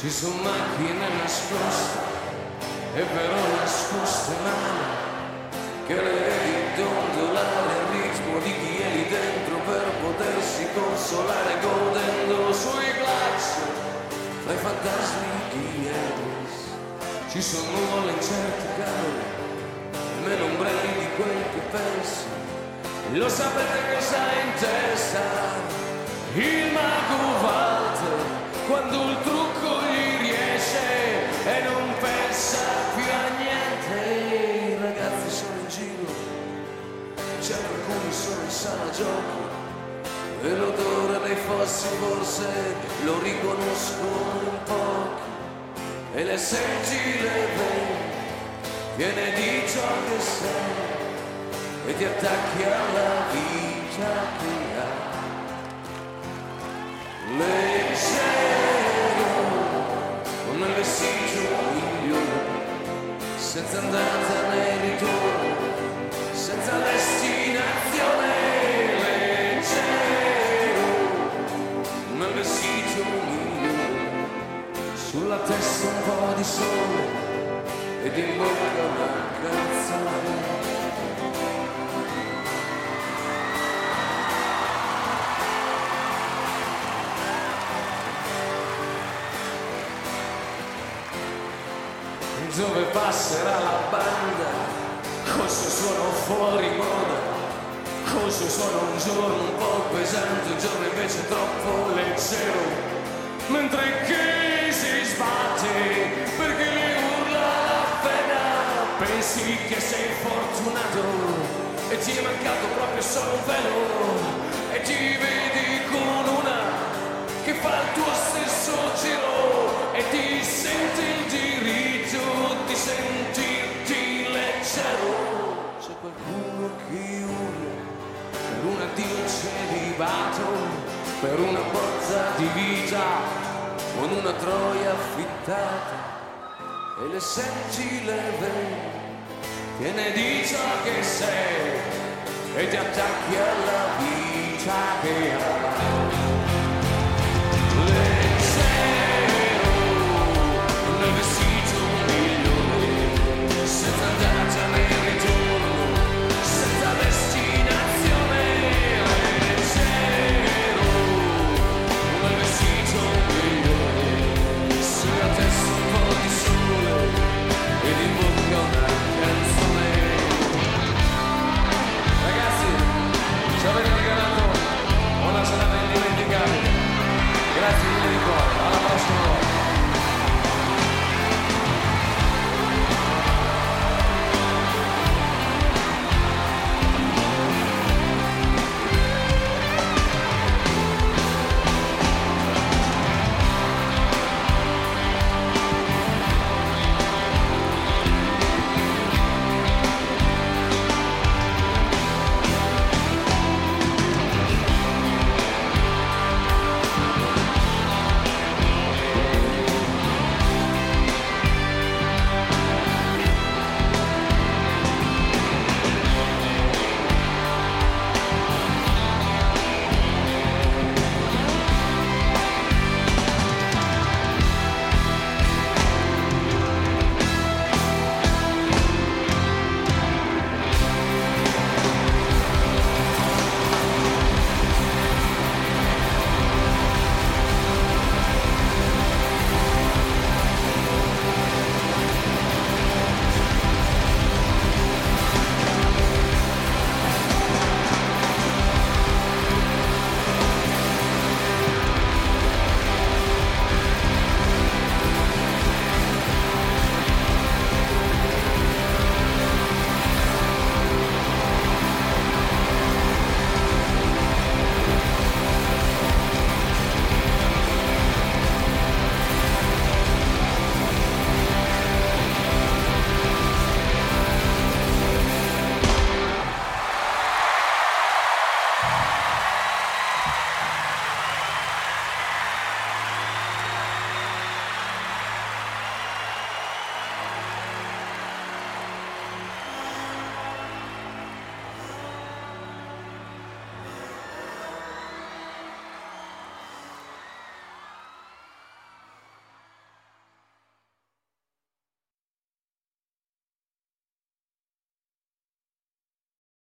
Ci sono macchine nascoste e però nascoste male, che le vedi dondolare al ritmo di chi è lì dentro per potersi consolare godendo sui glaci fra i fantasmi di Elvis. Ci sono nuvole incerte cavoli, meno ombrelli di quel che pensi. Lo sapete cosa ha in testa il mago Walter quando il trucco gli riesce e non pensa più a niente. I ragazzi sono in giro, certo alcuni sono in sala giochi e l'odore dei fossi forse lo riconoscono in pochi. E le senti le vene piene di ciò che sei e ti attacchi alla vita che hai. Leggero, con il vestito migliore, senza andata né ritorno, senza destinazione. Leggero, con il vestito migliore, sulla testa un po' di sole ed in bocca una canzone. Dove passerà la banda col suo suono fuori moda, col suo suono un giorno un po' pesante, un giorno invece troppo leggero, mentre chi si sbatte perché le urla la pena, pensi che sei fortunato e ti è mancato proprio solo un velo e ti vedi con una che fa il tuo stesso giro e ti senti il diritto di sentirti leggero. C'è qualcuno che urla per un addio celibato, per una botta di vita con una troia affittata, e le senti le vene piene di ciò che sei e ti attacchi alla vita che hai.